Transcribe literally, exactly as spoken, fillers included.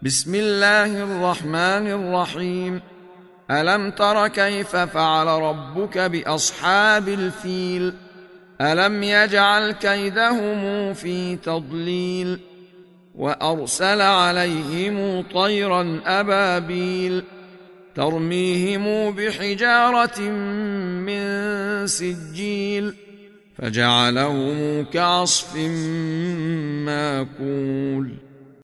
بسم الله الرحمن الرحيم. ألم تر كيف فعل ربك بأصحاب الفيل؟ ألم يجعل كيدهم في تضليل وأرسل عليهم طيرا أبابيل ترميهم بحجارة من سجيل فجعلهم كعصف ماكول.